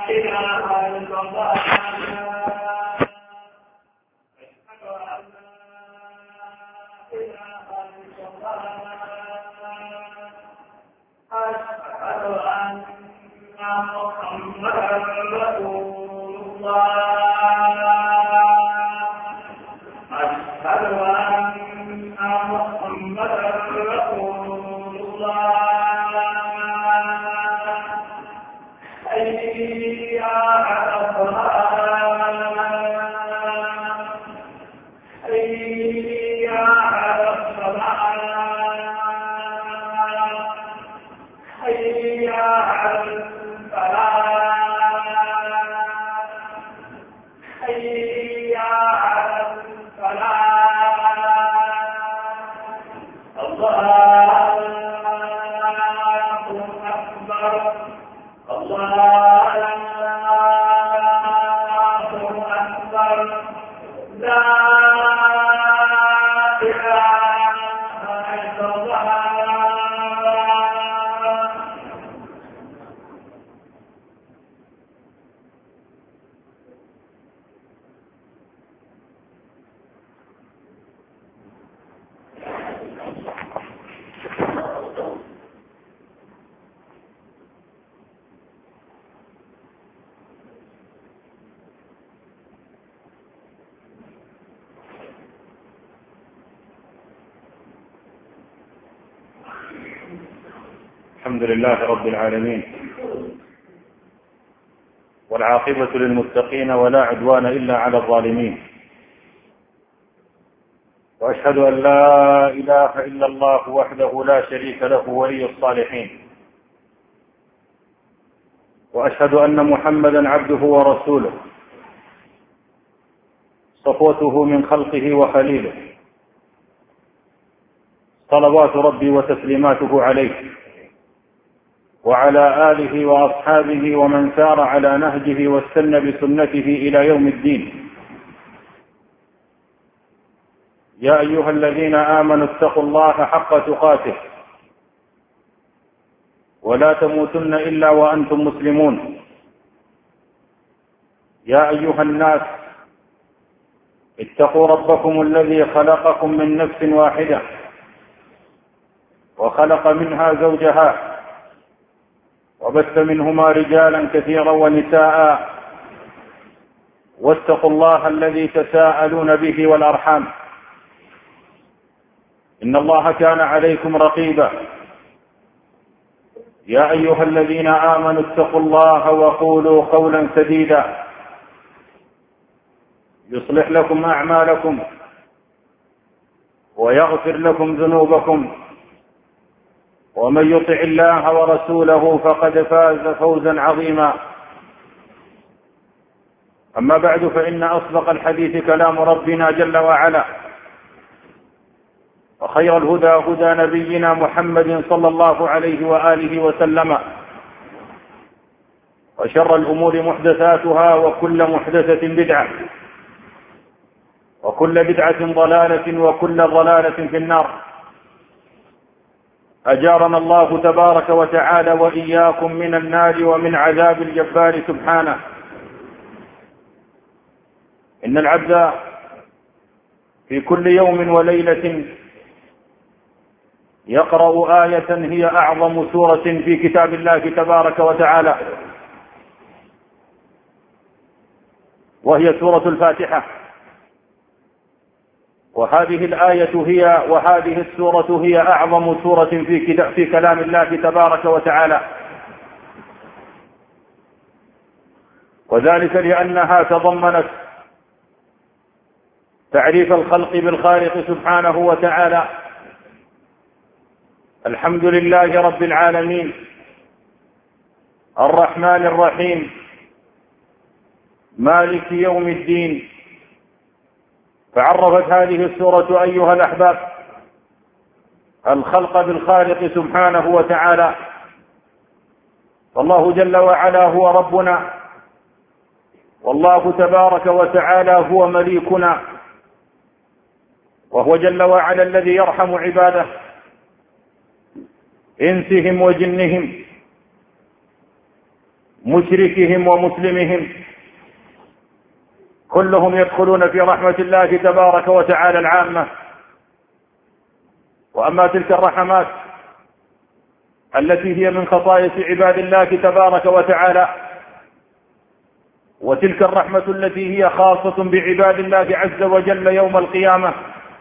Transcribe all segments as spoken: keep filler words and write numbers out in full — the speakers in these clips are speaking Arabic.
إله إلا الله أشهد أن محمدا رسول الله أشهد أن محمدا رسول الله حي على الصلاة حي على الصلاة حي على الفلاح حي على الفلاح الله أكبر الله أكبر لا إله إلا الله. الحمد لله رب العالمين، والعاقبة للمتقين ولا عدوان إلا على الظالمين، وأشهد أن لا إله إلا الله وحده لا شريك له ولي الصالحين، وأشهد أن محمدا عبده ورسوله صفوته من خلقه وخليله، صلوات ربي وتسليماته عليه وعلى آله وأصحابه ومن سار على نهجه واستنى بسنته إلى يوم الدين. يا أيها الذين آمنوا اتقوا الله حق تقاته ولا تموتن إلا وأنتم مسلمون. يا أيها الناس اتقوا ربكم الذي خلقكم من نفس واحدة وخلق منها زوجها وبث منهما رجالا كثيرا ونساء، واتقوا الله الذي تساءلون به والأرحام إن الله كان عليكم رقيبا. يا أيها الذين آمنوا اتقوا الله وقولوا قولا سديدا يصلح لكم أعمالكم ويغفر لكم ذنوبكم، ومن يطع الله ورسوله فقد فاز فوزا عظيما. أما بعد، فإن أصدق الحديث كلام ربنا جل وعلا، وخير الهدى هدى نبينا محمد صلى الله عليه وآله وسلم، وشر الأمور محدثاتها وكل محدثة بدعة وكل بدعة ضلالة وكل ضلالة في النار. أجارنا الله تبارك وتعالى وإياكم من النار ومن عذاب الجبار سبحانه. إن العبد في كل يوم وليلة يقرأ آية هي أعظم سورة في كتاب الله تبارك وتعالى، وهي سورة الفاتحة. وهذه الآية هي وهذه السورة هي أعظم سورة في في كلام الله تبارك وتعالى، وذلك لأنها تضمنت تعريف الخلق بالخالق سبحانه وتعالى. الحمد لله رب العالمين الرحمن الرحيم مالك يوم الدين. فعرفت هذه السورة أيها الأحباب الخلق بالخالق سبحانه وتعالى. فالله جل وعلا هو ربنا، والله تبارك وتعالى هو مليكنا، وهو جل وعلا الذي يرحم عباده إنسهم وجنهم مشركهم ومسلمهم كلهم يدخلون في رحمة الله تبارك وتعالى العامة. وأما تلك الرحمات التي هي من خصائص عباد الله تبارك وتعالى، وتلك الرحمة التي هي خاصة بعباد الله عز وجل يوم القيامة،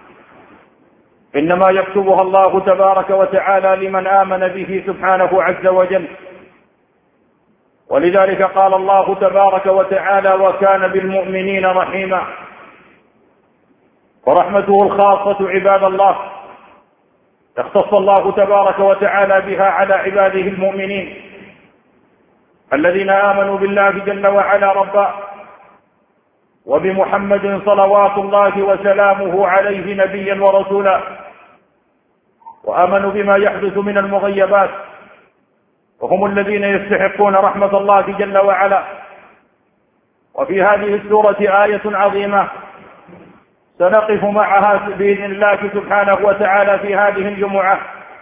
إنما يكتبها الله تبارك وتعالى لمن آمن به سبحانه عز وجل. ولذلك قال الله تبارك وتعالى: وكان بالمؤمنين رحيما. ورحمته الخاصة عباد الله اختص الله تبارك وتعالى بها على عباده المؤمنين الذين آمنوا بالله جل وعلا ربا، وبمحمد صلوات الله وسلامه عليه نبيا ورسولا، وآمنوا بما يحدث من المغيبات، وهم الذين يستحقون رحمة الله جل وعلا. وفي هذه السورة آية عظيمة سنقف معها بإذن الله سبحانه وتعالى في هذه الجمعة،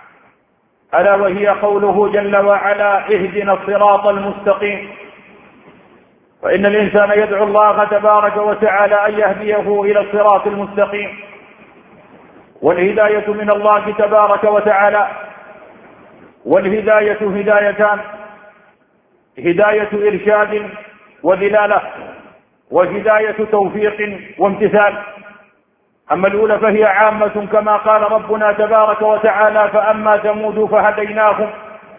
ألا وهي قوله جل وعلا: اهدنا الصراط المستقيم. فإن الإنسان يدعو الله تبارك وتعالى أن يهديه إلى الصراط المستقيم، والهداية من الله تبارك وتعالى. والهداية هدايتان: هداية إرشاد ودلالة، وهداية توفيق وامتثال. أما الأولى فهي عامة كما قال ربنا تبارك وتعالى: فأما ثمود فهديناهم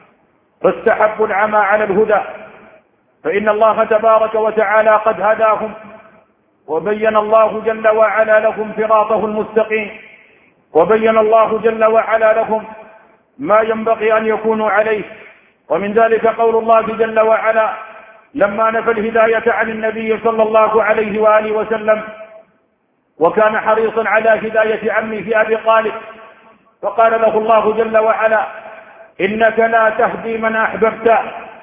فاستحبوا العمى على الهدى. فإن الله تبارك وتعالى قد هداهم، وبين الله جل وعلا لهم صراطه المستقيم، وبين الله جل وعلا لهم ما ينبغي أن يكونوا عليه. ومن ذلك قول الله جل وعلا لما نفى الهداية عن النبي صلى الله عليه وآله وسلم، وكان حريصا على هداية عمه في أبي طالب، فقال له الله جل وعلا: إنك لا تهدي من أحببت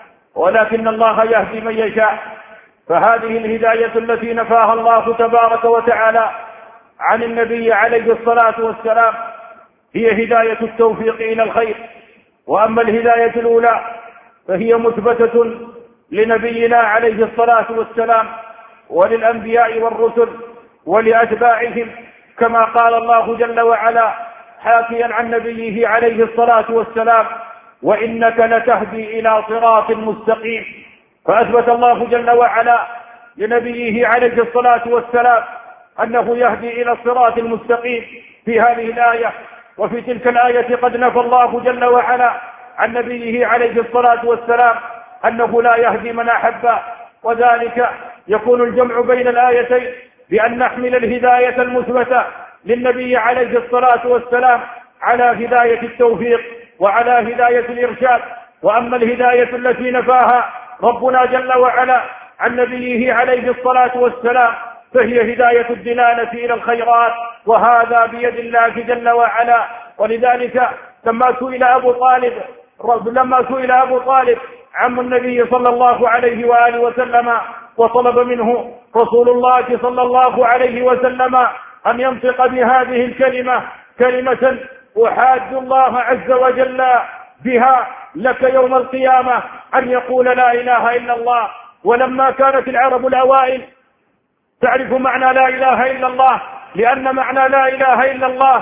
ولكن الله يهدي من يشاء. فهذه الهداية التي نفاها الله تبارك وتعالى عن النبي عليه الصلاة والسلام هي هداية التوفيق إلى الخير. وأما الهداية الأولى فهي مثبتة لنبينا عليه الصلاة والسلام وللأنبياء والرسل ولأتباعهم، كما قال الله جل وعلا حاكيا عن نبيه عليه الصلاة والسلام: وإنك لتهدي إلى صراط مستقيم. فأثبت الله جل وعلا لنبيه عليه الصلاة والسلام أنه يهدي إلى الصراط المستقيم في هذه الآية. وفي تلك الآية قد نفى الله جل وعلا عن نبيه عليه الصلاة والسلام أنه لا يهدي من أحب. وذلك يكون الجمع بين الآيتين بأن نحمل الهداية المثبتة للنبي عليه الصلاة والسلام على هداية التوفيق وعلى هداية الإرشاد. وأما الهداية التي نفاها ربنا جل وعلا عن نبيه عليه الصلاة والسلام فهي هداية الدلالة إلى الخيرات، وهذا بيد الله جل وعلا. ولذلك لما سئل أبو طالب لما سئل أبو طالب عم النبي صلى الله عليه وآله وسلم، وطلب منه رسول الله صلى الله عليه وسلم أن ينطق بهذه الكلمة، كلمة أحاج الله عز وجل بها لك يوم القيامة، أن يقول لا إله إلا الله. ولما كانت العرب الأوائل تعرف معنى لا إله إلا الله، لأن معنى لا إله إلا الله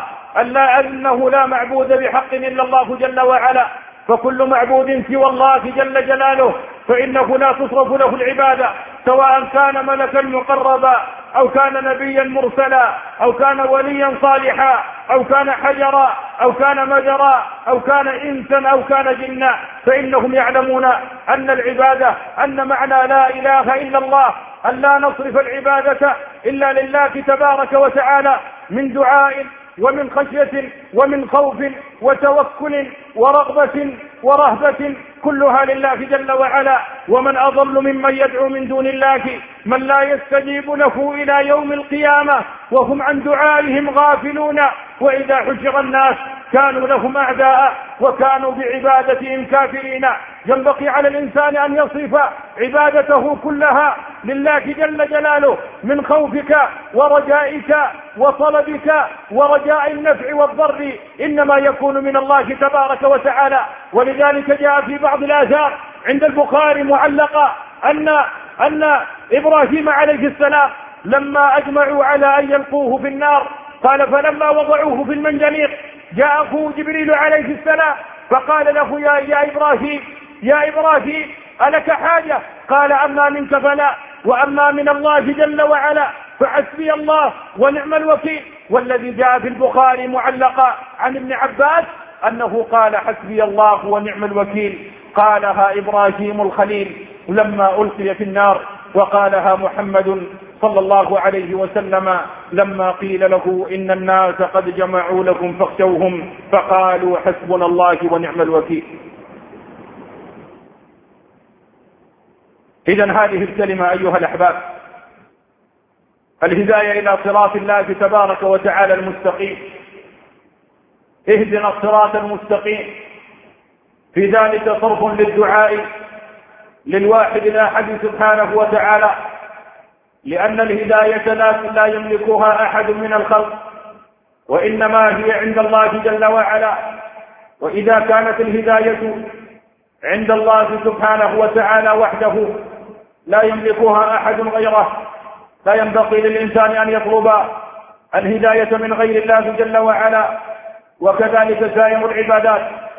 أنه لا معبود بحق إلا الله جل وعلا، فكل معبود سوى الله جل جلاله فإنه لا تصرف له العبادة، سواء كان ملكا مقربا أو كان نبيا مرسلا أو كان وليا صالحا أو كان حجرا أو كان مجرا أو كان إنسا أو كان جنا، فإنهم يعلمون أن العبادة أن معنى لا إله إلا الله أن لا نصرف العبادة إلا لله تبارك وتعالى من دعاء ومن خشية ومن خوف وتوكل ورغبة ورهبة، كلها لله جل وعلا. ومن أضل ممن يدعو من دون الله من لا يستجيب له إلى يوم القيامة وهم عن دعائهم غافلون، وإذا حشر الناس كانوا لهم أعداء وكانوا بعبادتهم كافرين. ينبغي على الإنسان أن يصرف عبادته كلها لله جل جلاله من خوفك ورجائك وطلبك ورجاء النفع والضر إنما يكون من الله تبارك وتعالى. ولذلك جاء في بعض الآثار عند البخاري معلقة أن أن إبراهيم عليه السلام لما أجمعوا على أن يلقوه في النار قال فلما وضعوه في المنجنيق جاء أخوه جبريل عليه السلام فقال له يا, يا إبراهيم يا إبراهيم ألك حاجة؟ قال أما منك فلا، وأما من الله جل وعلا فحسبي الله ونعم الوكيل. والذي جاء في البخاري معلقا عن ابن عباس أنه قال حسبي الله ونعم الوكيل قالها إبراهيم الخليل لما ألقي في النار، وقالها محمد صلى الله عليه وسلم لما قيل له إن الناس قد جمعوا لكم فاخشوهم فقالوا حسبنا الله ونعم الوكيل. إذن هذه الكلمة أيها الأحباب الهداية إلى صراط الله تبارك وتعالى المستقيم، اهدنا الصراط المستقيم، في ذلك صرف للدعاء للواحد الأحد سبحانه وتعالى، لأن الهداية لا يملكها أحد من الخلق وإنما هي عند الله جل وعلا. وإذا كانت الهداية عند الله سبحانه وتعالى وحده لا يملكها أحد غيره لا ينبغي للإنسان أن يطلب الهداية من غير الله جل وعلا، وكذلك سائر العبادات،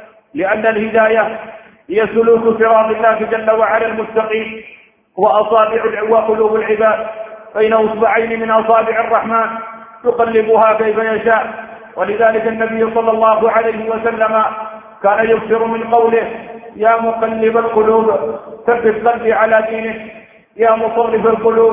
لأن الهداية هي سلوك صراط الله جل وعلا المستقيم وأصابع وقلوب العباد بين أصبعين من أصابع الرحمن يقلبها كيف يشاء. ولذلك النبي صلى الله عليه وسلم كان يكثر من قوله يا مقلب القلوب ثبت قلبي على دينك، يا مصرف القلوب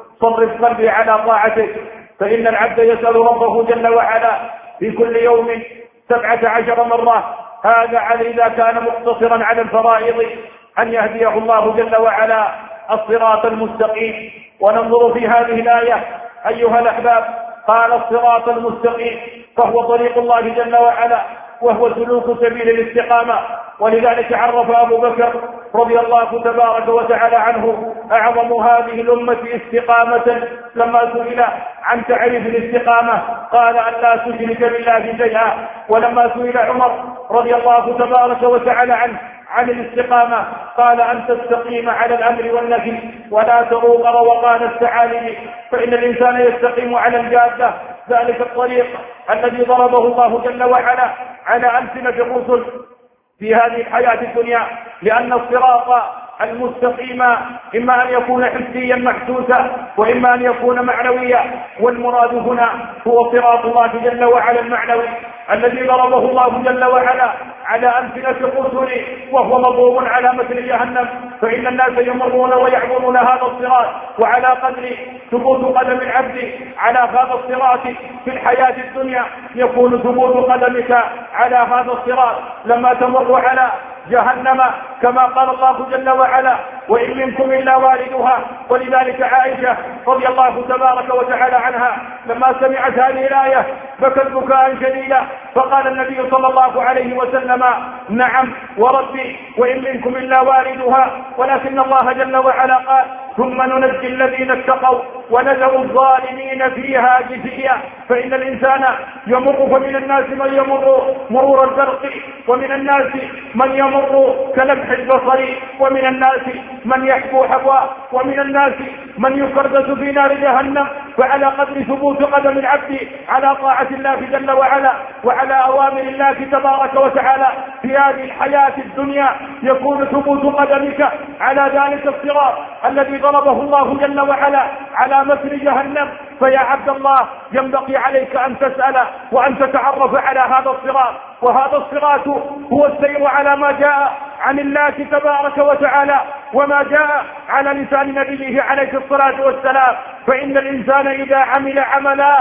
صرف قلبي على طاعتك. فإن العبد يسأل ربه جل وعلا في كل يوم سبعة عشر مرة، هذا إذا كان مقتصرا على الفرائض، أن يهديه الله جل وعلا الصراط المستقيم. وننظر في هذه الآية أيها الأحباب، قال الصراط المستقيم فهو طريق الله جل وعلا وهو سلوك سبيل الاستقامة. ولذلك عرف أبو بكر رضي الله تبارك وتعالى عنه أعظم هذه الأمة استقامة لما سئل عن تعريف الاستقامة قال أن لا تشرك بالله شيئا. ولما سئل عمر رضي الله تبارك وتعالى عنه عن الاستقامة قال أن تستقيم على الأمر والنهي ولا تروق روقان الثعالب، فإن الإنسان يستقيم على الجادة، ذلك الطريق الذي ضربه الله جل وعلا على ألسنة الرسل في هذه الحياة الدنيا. لأن الصراط المستقيم إما أن يكون حسيا محسوسا وإما أن يكون معنويا، والمراد هنا هو صراط الله جل وعلا المعنوي الذي ضربه الله جل وعلا على ألسنة الرسل وهو مضروب على مثل جهنم. فإن الناس يمرون ويعبرون هذا الصراط، وعلى قدر ثبوت قدم العبد على هذا الصراط في الحياة الدنيا يكون ثبوت قدمك على هذا الصراط لما تمر على جهنم، كما قال الله جل وعلا وإن منكم إلا واردها. ولذلك عائشة رضي الله تبارك وتعالى عنها لما سمعت هذه الآية بكت بكاء شديدا، فقال النبي صلى الله عليه وسلم نعم وربي وإن منكم إلا واردها، ولكن الله جل وعلا قال ثم ننجي الذين اتقوا ونذر الظالمين فيها جثيا. فإن الإنسان يمر، فمن الناس من يمر مرور البرق، ومن الناس من يمر كلمح البصر، ومن الناس من يحبو حبوا، ومن الناس من يكردس في نار جهنم. فعلى قدر ثبوت قدم العبد على طاعة الله جل وعلا وعلى أوامر الله تبارك وتعالى في هذه الحياة الدنيا يكون ثبوت قدمك على ذلك الصراط الذي ضربه الله جل وعلا على مثل جهنم. فيا عبد الله ينبغي عليك أن تسأل وأن تتعرف على هذا الصراط، وهذا الصراط هو السير على ما جاء عن الله تبارك وتعالى وما جاء على لسان نبيه عليه الصلاة والسلام. فإن الإنسان إذا عمل عملا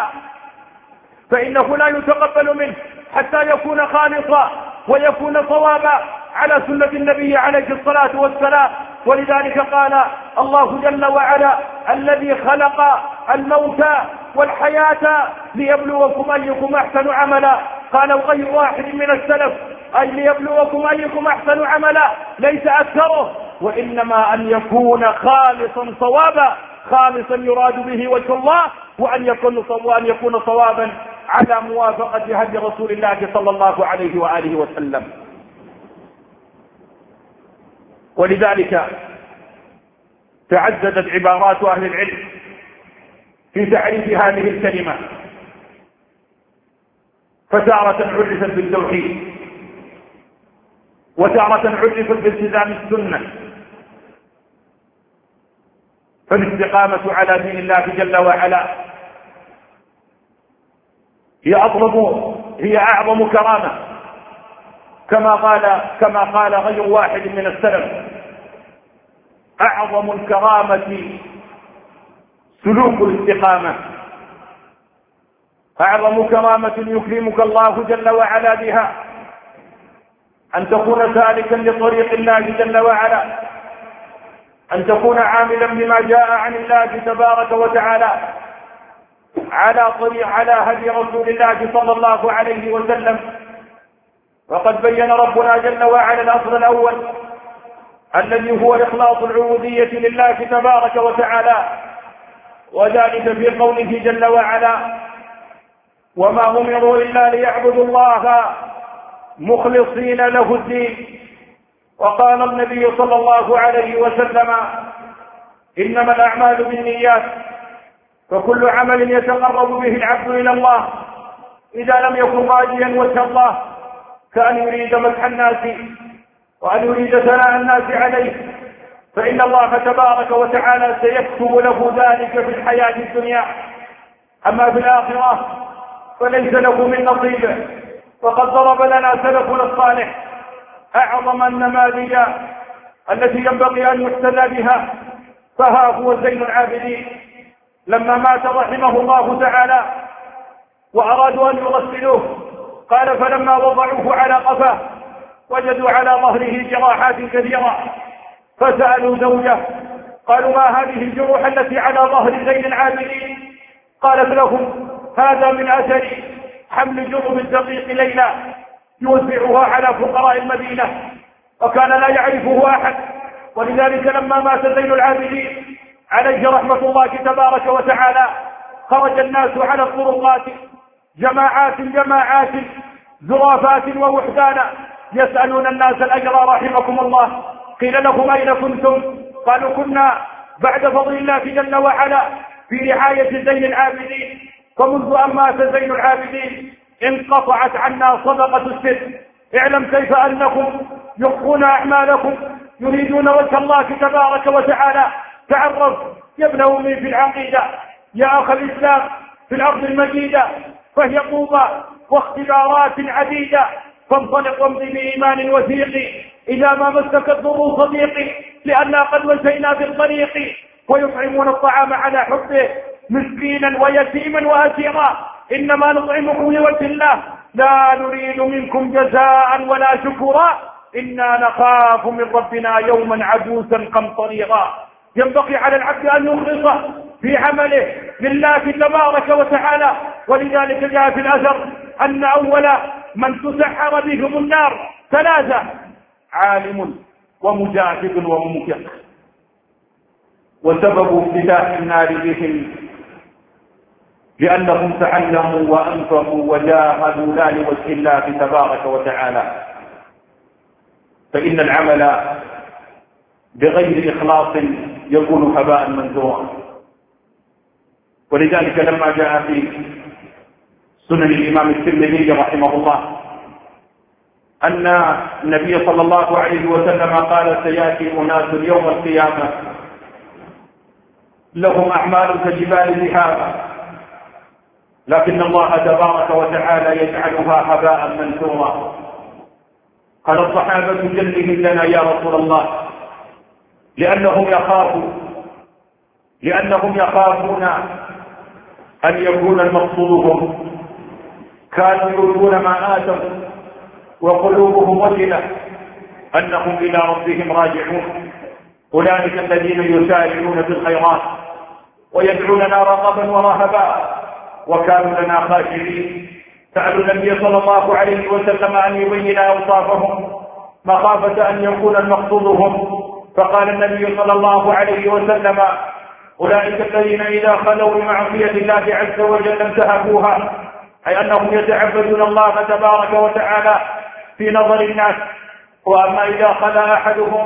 فإنه لا يتقبل منه حتى يكون خالصا ويكون صوابا على سنة النبي عليه الصلاة والسلام. ولذلك قال الله جل وعلا الذي خلق الموت والحياة ليبلوكم أيكم أحسن عملا. قال غير واحد من السلف أي ليبلوكم أيكم أحسن عملا، ليس أكثره، وإنما أن يكون خالصا صوابا، خالصا يراد به وجه الله، وأن يكون وأن يكون صوابا على موافقة هدي رسول الله صلى الله عليه وآله وسلم. ولذلك تعددت عبارات أهل العلم في تعريف هذه الكلمة، فتارة عرفت بالتوحيد، وتارة عرفت بالتزام السنة. فالاستقامة على دين الله جل وعلا هي أطلب هي أعظم كرامة، كما قال كما قال غير واحد من السلف: أعظم الكرامة سلوك الاستقامة. أعظم كرامة يكرمك الله جل وعلا بها أن تكون سالكا لطريق الله جل وعلا، أن تكون عاملا بما جاء عن الله تبارك وتعالى على طريق على هدي رسول الله صلى الله عليه وسلم. وقد بين ربنا جل وعلا الأصل الأول الذي هو إخلاص العبودية لله تبارك وتعالى، وذلك في قوله جل وعلا: وما أمروا إلا ليعبدوا الله مخلصين له الدين. وقال النبي صلى الله عليه وسلم: إنما الأعمال بالنيات، فكل عمل يتقرب به العبد إلى الله إذا لم يكن راجيا وجه الله كأن يريد مدح الناس وأن يريد ثناء الناس عليه، فإن الله تبارك وتعالى سيكتب له ذلك في الحياة الدنيا. أما في الآخرة فليس له من نصيبه. وقد ضرب لنا سلفنا الصالح أعظم النماذج التي ينبغي أن يحتذى بها، فها هو زين العابدين لما مات رحمه الله تعالى وأرادوا أن يغسلوه، قال: فلما وضعوه على قفاه وجدوا على ظهره جراحات كثيرة، فسألوا زوجه قالوا: ما هذه الجروح التي على ظهر زين العابدين؟ قالت لهم: هذا من أثر حمل جرب الدقيق ليلى يوزعها على فقراء المدينة، وكان لا يعرفه أحد. ولذلك لما مات زين العابدين عليه رحمة الله تبارك وتعالى خرج الناس على الطرقات جماعات جماعات زرافات ووحدانا يسألون الناس الأجر رحمكم الله. قيل لهم: أين كنتم؟ قالوا: كنا بعد فضل الله جل وعلا في رعاية زين العابدين، فمنذ أن مات زين العابدين انقطعت عنا صدقة السر. اعلم كيف أنكم يخفون أعمالكم يريدون وجه الله تبارك وتعالى. تعرف يا ابن أمي في العقيدة، يا أخ الإسلام، في الأرض المجيدة فهي طوبى واختبارات عديدة، فانطلق وامضي بإيمان وثيق إذا ما مسك الضر صديقي، لأننا قد مشينا بالطريق. ويطعمون الطعام على حبه مسكينا ويتيما وأسيرا، إنما نطعمكم لوجه الله لا نريد منكم جزاء ولا شكورا إنا نخاف من ربنا يوما عبوسا قمطريرا. ينبغي على العبد أن يخلص في عمله لله تبارك وتعالى. ولذلك جاء في الأثر أن أول من تسحر بهم النار ثلاثة: عالم ومجاهد ومنفق. وسبب افتتاح النار بهم لأنهم تعلموا وأنفقوا وجاهدوا لا لوجه الله تبارك وتعالى. فإن العمل بغير إخلاص يكون هباء منثورا. ولذلك لما جاء في سنن الإمام الترمذي رحمه الله أن النبي صلى الله عليه وسلم قال: سيأتي أناس يوم القيامة لهم أعمال كجبال ذهاب، لكن الله تبارك وتعالى يجعلها هباء منثورا. قال الصحابة: جلهم لنا يا رسول الله، لأنهم يخافوا لأنهم يخافون أن يكون المقصودهم كانوا يريدون ما آتوا وقلوبهم وجلة أنهم إلى ربهم راجعون. أولئك الذين يسارعون في الخيرات ويدعوننا رغبا ورهبا وكانوا لنا خاشعين. سألوا النبي صلى الله عليه وسلم أن يبين أوصافهم مخافة أن يكون المقصودهم، فقال النبي صلى الله عليه وسلم: أولئك الذين إذا خلوا بمعصية الله عز وجل انتهكوها، أي أنهم يتعبدون الله تبارك وتعالى في نظر الناس. وأما إذا خلا أحدهم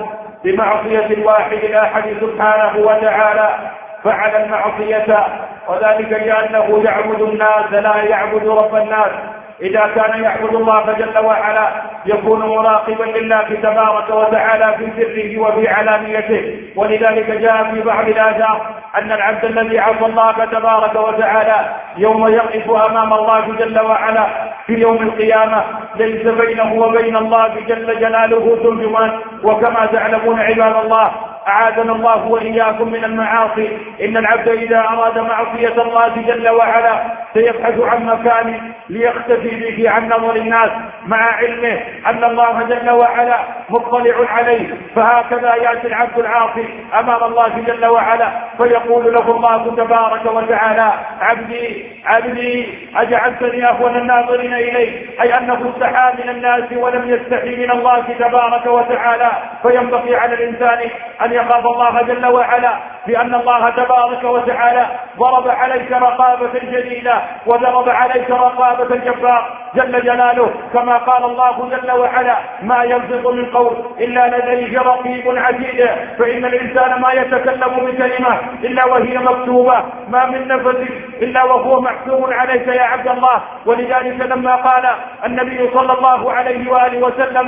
بمعصية الواحد الأحد سبحانه وتعالى فعل المعصية، وذلك لأنه يعبد الناس لا يعبد رب الناس. إذا كان يعبد الله جل وعلا يكون مراقبا لله تبارك وتعالى في سره وفي علانيته. ولذلك جاء في بعض الآثار أن العبد الذي عصى الله تبارك وتعالى يوم يقف أمام الله جل وعلا في يوم القيامة ليس بينه وبين الله جل جلاله ترجمان. وكما تعلمون عباد الله أعاذنا الله وإياكم من المعاصي، إن العبد إذا أراد معصية الله جل وعلا سيبحث عن مكان ليختفي به عن نظر الناس، مع علمه أن الله جل وعلا مطلع عليه. فهكذا يأتي العبد العاصي أمام الله جل وعلا فيقول له الله تبارك وتعالى: عبدي عبدي أجعلتني أهون الناظرين إليك، أي أنه استحى من الناس ولم يستحي من الله تبارك وتعالى. فينبغي على الإنسان أن يخاف الله جل وعلا، لأن الله تبارك وتعالى ضرب عليك رقابة جديدة وضرب عليك رقابة الجبار جل جلاله، كما قال الله جل وعلا: ما يلفظ من قول إلا لديه رقيب عتيد. فإن الإنسان ما يتكلم بكلمة إلا وهي مكتوبة، ما من نفس إلا وهو محسوب عليك يا عبد الله. ولذلك لما قال النبي صلى الله عليه وآله وسلم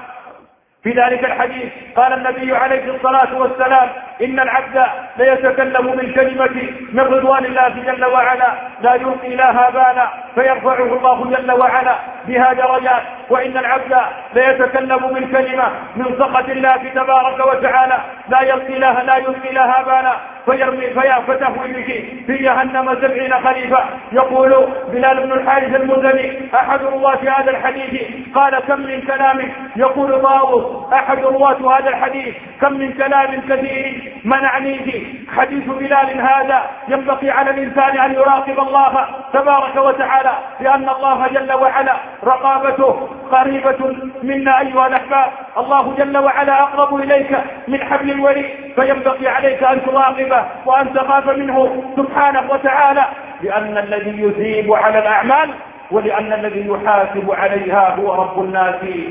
في ذلك الحديث قال النبي عليه الصلاة والسلام: إن العبد ليتكلم بالكلمة من رضوان الله جل وعلا لا يلقي لها بالا فيرفعه الله جل وعلا بها درجات، وإن العبد ليتكلم بالكلمة من سخط الله تبارك وتعالى لا يلقي لها لا يلقي لها بالا فيرمي فتهوي به في جهنم سبعين خريفا. يقول بلال بن الحارث المزني أحد رواة هذا الحديث قال: كم من كلام، يقول طاووس أحد رواة هذا الحديث: كم من كلام كثير منعني به. حديث بلال هذا ينبغي على الإنسان أن يراقب الله تبارك وتعالى، لأن الله جل وعلا رقابته قريبة منا أيها الأحباب. الله جل وعلا أقرب إليك من حبل الوريد، فينبغي عليك أن تراقبه وأن تخاف منه سبحانه وتعالى، لأن الذي يثيب على الأعمال ولأن الذي يحاسب عليها هو رب الناس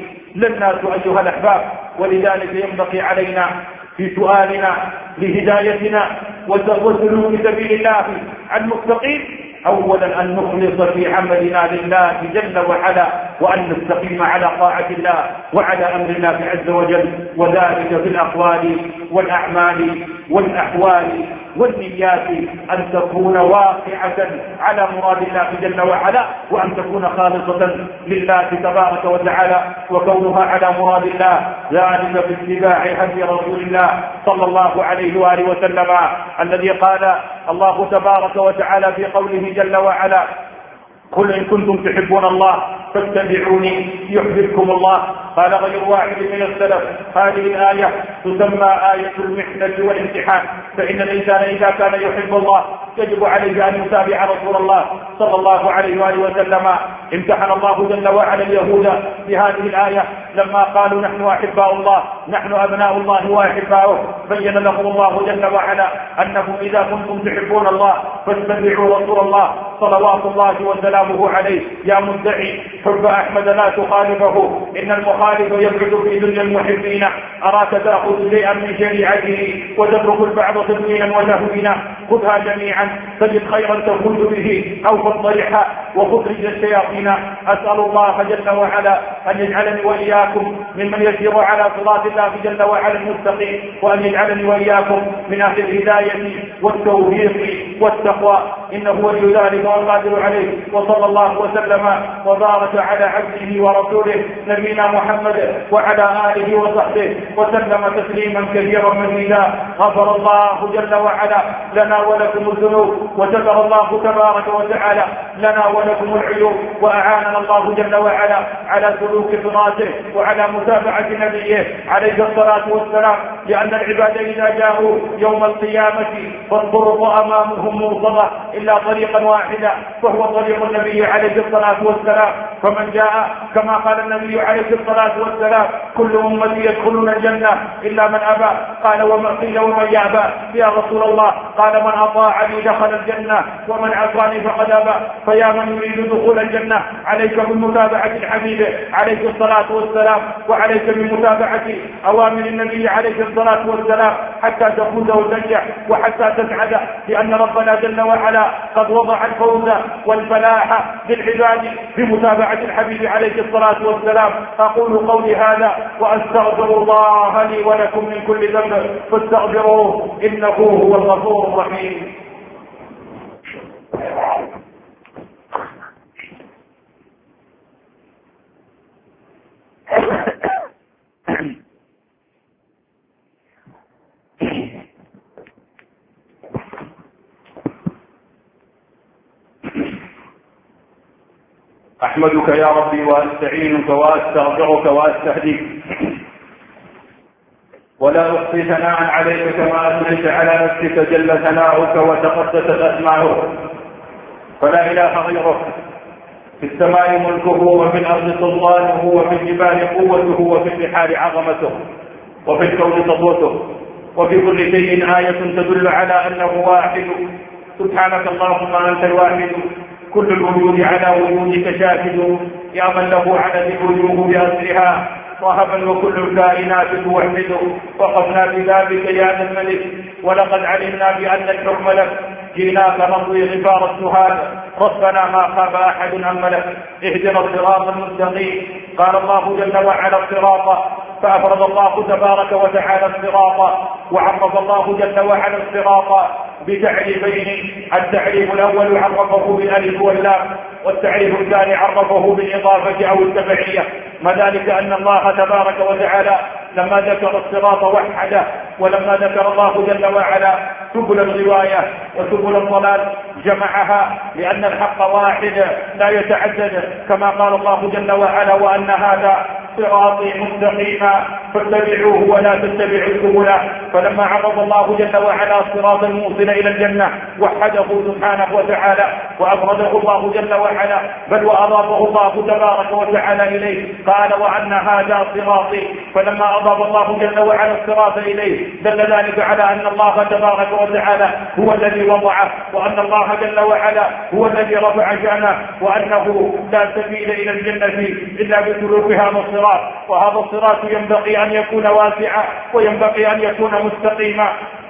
للناس أيها الأحباب. ولذلك ينبغي علينا في سؤالنا لهدايتنا وسلوك سبيل الله المستقيم أولا أن نخلص في عملنا لله جل وعلا، وأن نستقيم على طاعة الله وعلى أمر الله عز وجل، وذلك في الأقوال والأعمال والأحوال والنيات، أن تكون واقعة على مراد الله جل وعلا، وأن تكون خالصة لله تبارك وتعالى، وكونها على مراد الله ذلك باتباع هدي رسول الله صلى الله عليه وآله وسلم، الذي قال الله تبارك وتعالى في قوله جل وعلا: قل إن كنتم تحبون الله فاتبعوني يحببكم الله. قال غير واحد من السلف: هذه الآية تسمى آية المحنة والامتحان، فإن الإنسان إذا كان يحب الله يجب عليه أن يتابع رسول الله صلى الله عليه وآله وسلم. امتحن الله جل وعلا اليهود بهذه الآية لما قالوا: نحن أحباء الله، نحن أبناء الله وأحباؤه. بين لهم الله جل وعلا أنكم إذا كنتم تحبون الله فاتبعوا رسول الله صلوات الله وسلامه عليه. يا مدعي حب أحمد لا تخالفه، إن المخالف يبعد في ذل المحبين. أراك تأخذ شيئا من شريعته وتترك البعض تدوينا وتهوينا، خذها جميعا تجد خيرا تفوز به، أو فاضطرحها وخرج الشياطين. أسأل الله جل وعلا أن يجعلني وإياكم ممن يسير على صراط الله جل وعلا المستقيم، وأن يجعلني وإياكم من أهل الهداية والتوفيق والتقوى، إنه ولي ذلك والقادر عليه. وصلى الله وسلم وبارك على عبده ورسوله نبينا محمد وعلى آله وصحبه وسلم تسليما كثيرا مزيدا. غفر الله جل وعلا لنا ولكم الذنوب، وستر الله تبارك وتعالى لنا ولكم العيوب، وأعاننا الله جل وعلا على سلوك صراطه وعلى متابعة نبيه عليه الصلاة والسلام، لأن العباد إذا جاءوا يوم القيامة فالطرق أمامهم موصلة إلا طريقا واحدا، وهو طريق النبي عليه الصلاة والسلام. فمن جاء كما قال النبي عليه الصلاة والسلام: كل أمتي يدخلون الجنة إلا من أبى. قال: ومن قيل ومن يأبى يا رسول الله؟ قال: من أطاعني دخل الجنة ومن عصاني فقد أبى. فيا من يريد دخول الجنة عليك بمتابعة الحبيب عليه الصلاة والسلام، وعليك بمتابعة أوامر النبي عليه الصلاة والسلام حتى تفوز وتنجح وحتى تسعد، لأن ربنا جل وعلا قد وضع الفوز والفلاح للعباد بمتابعة الحبيب عليه الصلاة والسلام. أقول قولي هذا وأستغفر الله لي ولكم من كل ذنب فاستغفروه إنه هو الغفور الرحيم. أحمدك يا ربي وأستعينك وأستغفرك وأستهديك، ولا أحصي ثناء عليك كما أثنيت على نفسك جل ثناؤك وتقدست أسماؤك، فلا إله غيرك، في السماء ملكه وفي الأرض سلطانه وفي الجبال قوته وفي البحار عظمته وفي الكون سطوته، وفي كل شيء آية تدل على أنه واحد. سبحانك اللهم أنت الواحد، كل الوجود على وجودك شاهد، يا من له عدد الوجوه بأسرها صاحبا وكل الكائنات توحده. وقفنا ببابك يا ذا الملك ولقد علمنا بأن الحكم لك، جئناك نطوي غفار السهاد، ربنا ما خاب أحد أملك، اهدنا الصراط المستقيم. قال الله جل وعلا الصراط، فأفرد الله تبارك وتعالى الصراط، وعرف الله جل وعلا الصراط بتعريفين، التعريف الأول عرفه بالألف واللام، والتعريف الثاني عرفه بالإضافة أو التبعية. ما ذلك أن الله تبارك وتعالى لما ذكر الصراط وحده، ولما ذكر الله جل وعلا سبل الغواية وسبل الضلال جمعها، لأن الحق واحد لا يتعدد، كما قال الله جل وعلا وأن هذا صراطي مستقيما فاتبعوه ولا تتبعوا السبل. فلما عرض الله جل وعلا الصراط الموصل إلى الجنة وحده سبحانه وتعالى وأفرده الله جل وعلا، بل وأضافه الله تبارك وتعالى إليه، قال وأن هذا صراطي. فلما أضاف الله جل وعلا الصراط إليه دل ذلك على أن الله تبارك وتعالى هو الذي وضعه، وأن الله جل وعلا هو الذي رفع شأنه، وأنه لا سبيل إلى الجنة إلا بسلوك هذا الصراط. وهذا الصراط ينبغي أن يكون واسعا وينبغي أن يكون مستقيما،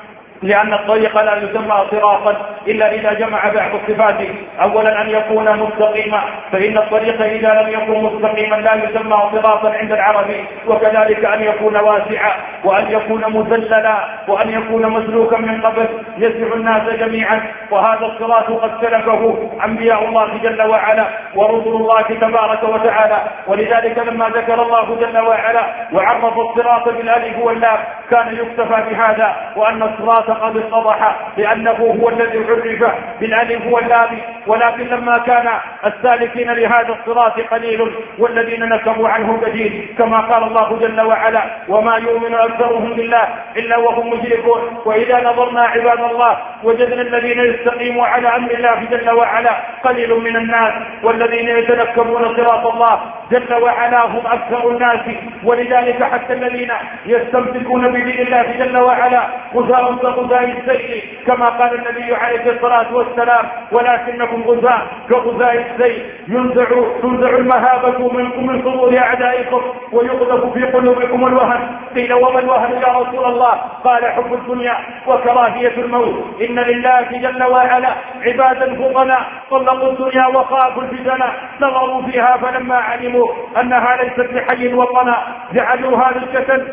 لأن الطريق لا يسمى صراطا إلا إذا جمع بعض الصفات. أولا أن يكون مستقيما، فإن الطريق إذا لم يكن مستقيما لا يسمى صراطا عند العرب، وكذلك أن يكون واسعا، وأن يكون مذللا، وأن يكون مسلوكا من قبل يسع الناس جميعا. وهذا الصراط قد سلكه أنبياء الله جل وعلا ورسل الله تبارك وتعالى. ولذلك لما ذكر الله جل وعلا وعرف الصراط بالألف واللام كان يكتفى بهذا، وأن الصراط قد اتضح لأنه هو الذي عرف بالألف واللام. ولكن لما كان السالكين لهذا الصراط قليل والذين نكبوا عنه كثير، كما قال الله جل وعلا وما يؤمن أكثرهم بالله إلا وهم مشركون. وإذا نظرنا عباد الله وجدنا الذين يستقيموا على أمر الله جل وعلا قليل من الناس، والذين يتنكبون صراط الله جل وعلا هم أكثر الناس. ولذلك حتى الذين يستمسكون بدين الله جل وعلا غزاة كغزاة السيل، كما قال النبي عليه الصلاة والسلام ولكنكم غزاة كغزاة السيل، ينزع تنزع المهابة منكم من صدور أعدائكم ويقذف في قلوبكم الوهن. قيل وما الوهن يا رسول الله؟ قال حب الدنيا وكراهية الموت. إن لله جل وعلا عبادا فطنا طلقوا الدنيا وخافوا الفتنة، نظروا فيها فلما علموا أنها ليست بحي وطنا جعلوها للكسل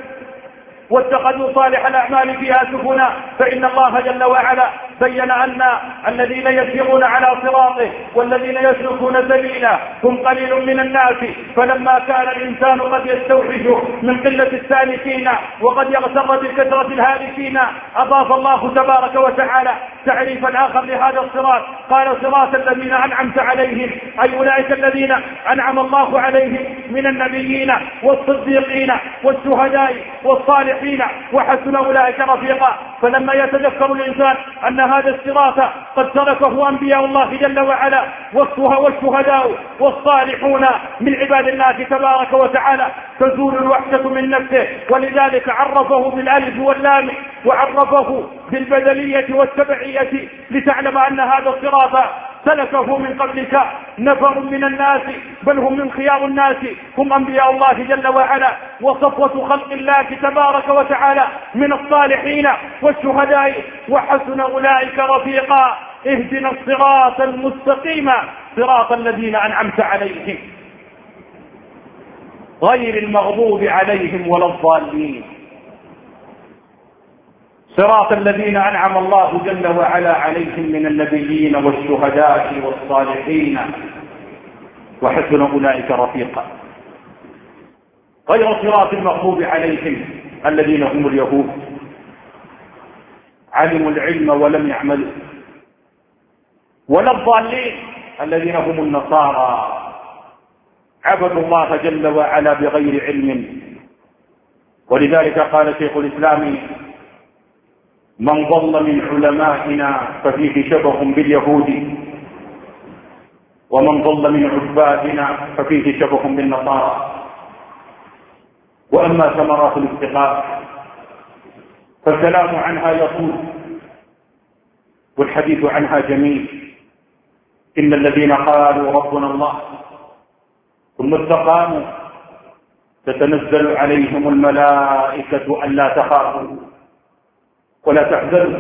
واتخذوا صالح الأعمال فيها سفنا. فإن الله جل وعلا بين أن الذين يسيرون على صراطه والذين يسلكون سبيله هم قليل من الناس. فلما كان الإنسان قد يستوحش من قلة السالكين وقد يغتر بكثرة الهالكين، أضاف الله تبارك وتعالى تعريفا آخر لهذا الصراط، قال صراط الذين أنعمت عليهم، أي أولئك الذين أنعم الله عليهم من النبيين والصديقين والشهداء والصالحين الصالحين وحسن أولئك رفيقا. فلما يتذكر الإنسان أن هذا الصراط قد تركه أنبياء الله جل وعلا والشهداء والصالحون من عباد الله تبارك وتعالى تزول الوحشة من نفسه، ولذلك عرفه بالألف واللام وعرفه بالبدلية والتبعية لتعلم أن هذا الصراط سلكه من قبلك نفر من الناس، بل هم من خيار الناس، هم أنبياء الله جل وعلا وصفوة خلق الله تبارك وتعالى من الصالحين والشهداء وحسن أولئك رفيقا. اهدنا الصراط المستقيم صراط الذين أنعمت عليهم غير المغضوب عليهم ولا الضالين. صراط الذين أنعم الله جل وعلا عليهم من النبيين والشهداء والصالحين وحسن أولئك رفيقا، غير صراط المغضوب عليهم الذين هم اليهود علموا العلم ولم يعملوا، ولا الضالين الذين هم النصارى عبدوا الله جل وعلا بغير علم. ولذلك قال شيخ الإسلام: من ضل من علمائنا ففيه شبه باليهود، ومن ضل من عبادنا ففيه شبه بالنصارى. وأما ثمرات الاستقامة فالكلام عنها يطول والحديث عنها جميل. إن الذين قالوا ربنا الله ثم استقاموا تتنزل عليهم الملائكة ألا تخافوا ولا تحزنوا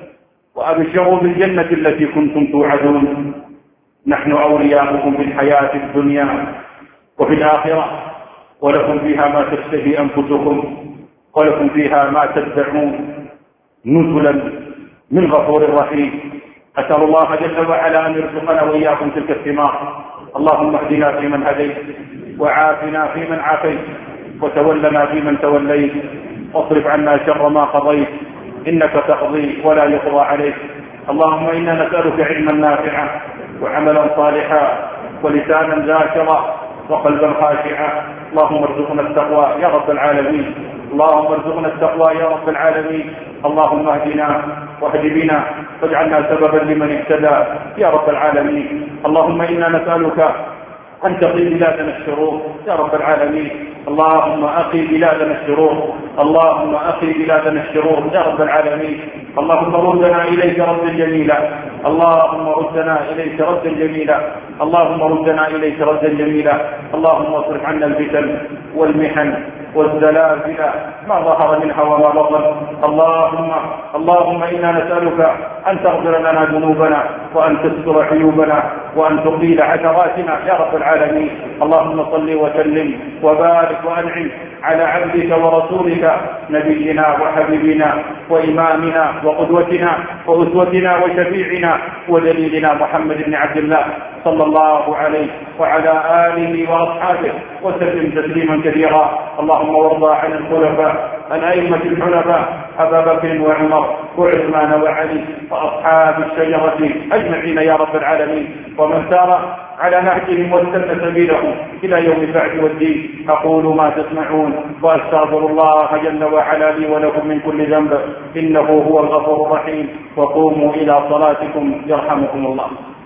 وأبشروا بالجنة التي كنتم توعدون، نحن أولياؤكم في الحياة الدنيا وفي الآخرة، ولكم فيها ما تشتهي أنفسكم ولكم فيها ما تدعون نزلا من غفور رحيم. أسأل الله جل وعلا أن يرزقنا وإياكم تلك الثمار. اللهم اهدنا فيمن هديت، وعافنا فيمن عافيت، وتولنا فيمن توليت، واصرف عنا شر ما قضيت، إنك تقضي ولا يقضى عليك. اللهم إنا نسألك علما نافعا وعملا صالحا ولسانا ذاكرا وقلبا خاشعا. اللهم ارزقنا التقوى يا رب العالمين، اللهم ارزقنا التقوى يا رب العالمين. اللهم اهدنا واهد بنا واجعلنا سببا لمن اهتدى يا رب العالمين. اللهم إنا نسألك أن تقي بلادنا الشرور يا رب العالمين. اللهم أقي بلادنا الشرور، اللهم أقي بلادنا الشرور يا رب العالمين. اللهم ردنا إليك ردا جميلا، اللهم ردنا إليك ردا جميلا، اللهم ردنا إليك ردا جميلا. اللهم اصرف عنا الفتن والمحن والزلازل ما ظهر منها وما بطن. اللهم اللهم إنا نسألك أن تغفر لنا ذنوبنا وأن تستر عيوبنا وأن تقيل عثراتنا يا رب العالمين. اللهم صل وسلم وبارك وأنعم على عبدك ورسولك نبينا وحبيبنا وإمامنا وقدوتنا وأسوتنا وشفيعنا ودليلنا محمد بن عبد الله صلى الله عليه وعلى آله وأصحابه وسلم تسليما كثيرا. اللهم وارض عن الخلفاء الأئمة الحنفاء أبا بكر وعمر وعثمان وعلي وأصحاب الشجرة أجمعين يا رب العالمين، ومن سار على نهجهم واستنى سبيلهم إلى يوم البعث والدين. أقول ما تسمعون وأستغفر الله جل وعلا لي ولكم من كل ذنب إنه هو الغفور الرحيم. وقوموا إلى صلاتكم يرحمكم الله.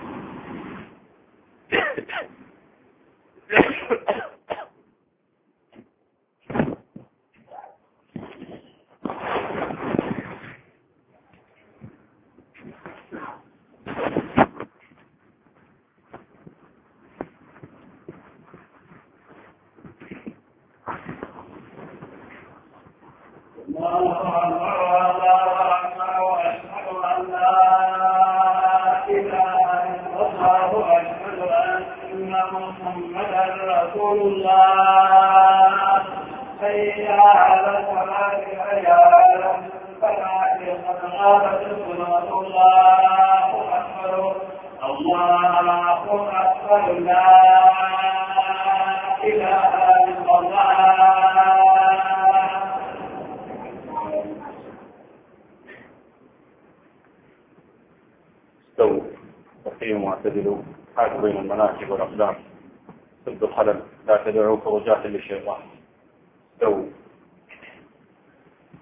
استووا واقيموا واعتدلوا، حاذوا بين المناكب والأقدام، سدوا الخلل، لا تدعوا فرجات للشيطان. استووا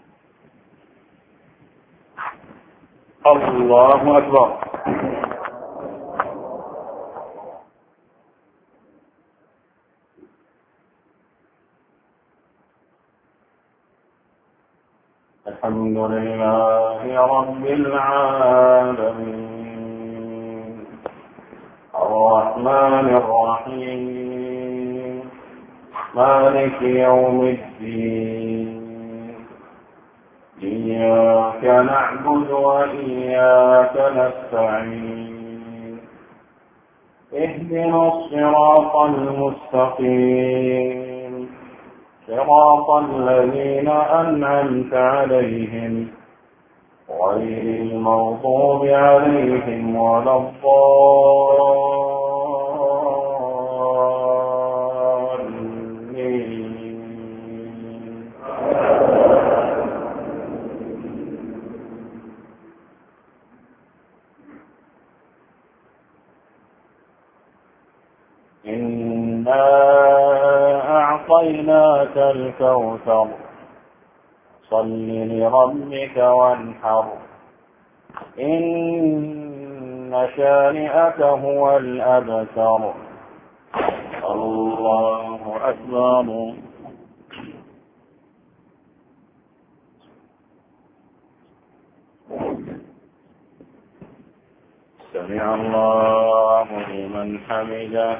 الله أكبر. الحمد لله رب العالمين الرحمن الرحيم مالك يوم الدين إياك نعبد وإياك نستعين اهدنا الصراط المستقيم صراط الذين أنعمت عليهم غير المغضوب عليهم ولا الضالين. إنا أعطيناك الكوثر صل لربك وانحر إن شانئك هو الأبتر. الله أكبر. سمع الله لمن حمده.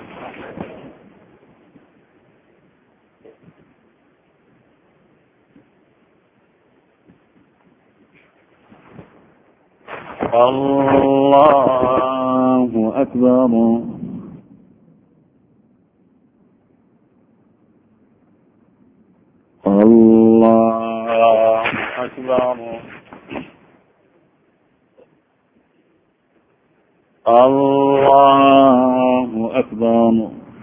الله أكبر. الله أكبر. الله أكبر.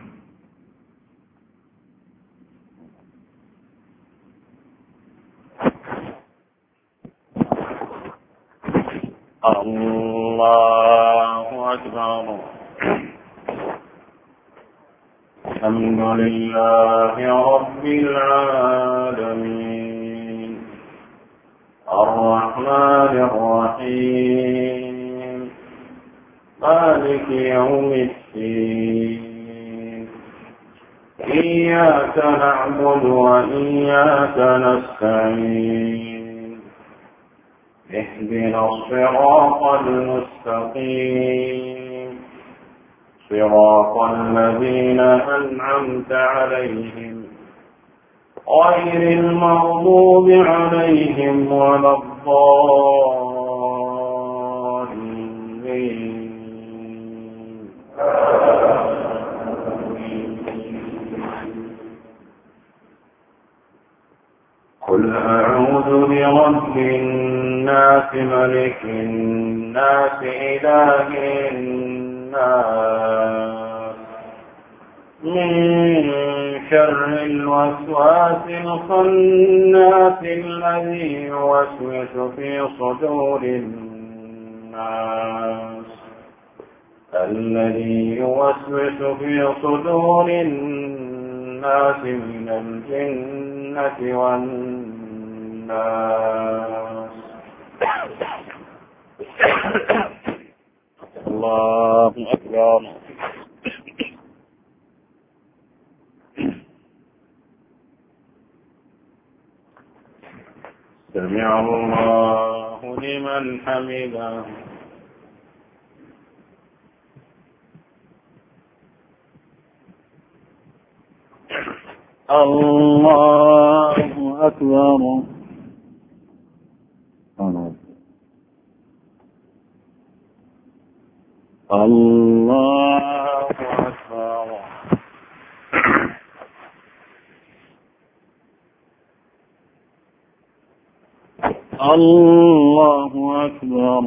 الله أكبر. الحمد لله رب العالمين الرحمن الرحيم مالك يوم الدين إياك نعبد وإياك نستعين اهدنا الصراط المستقيم صراط الذين أنعمت عليهم غير المغضوب عليهم ولا الضالين. قل أعوذ برب الناس ملك الناس إله الناس من شر الوسواس الخناس الذي يوسوس في صدور الناس الذي يوسوس في صدور الناس من الجنة والناس. الله أكبر. سمع الله لمن حمده. الله أكبر. الله أكبر. الله أكبر.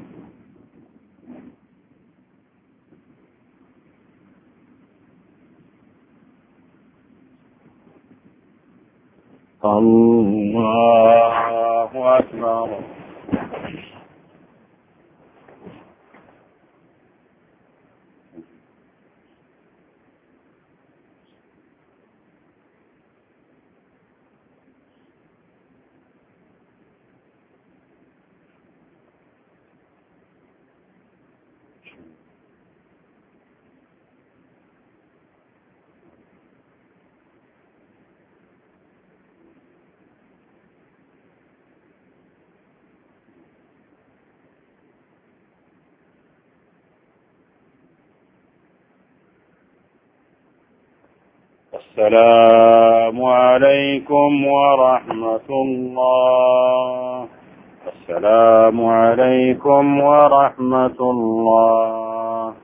الله أكبر. السلام عليكم ورحمة الله. السلام عليكم ورحمة الله.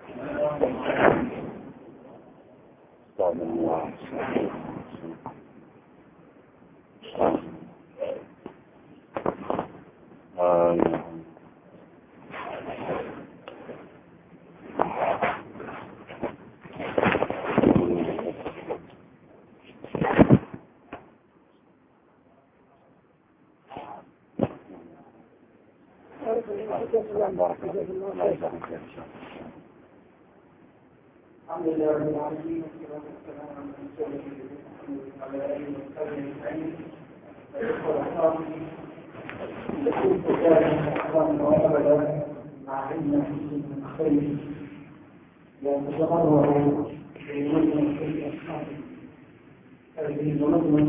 آمين. الحمد لله رب العالمين والصلاة والسلام على رسول الله وعلى آله وصحبه أجمعين. يكون تجاهل أحكام وأبدا مع علم من خير يتجرده في نظم في أصحابه هذه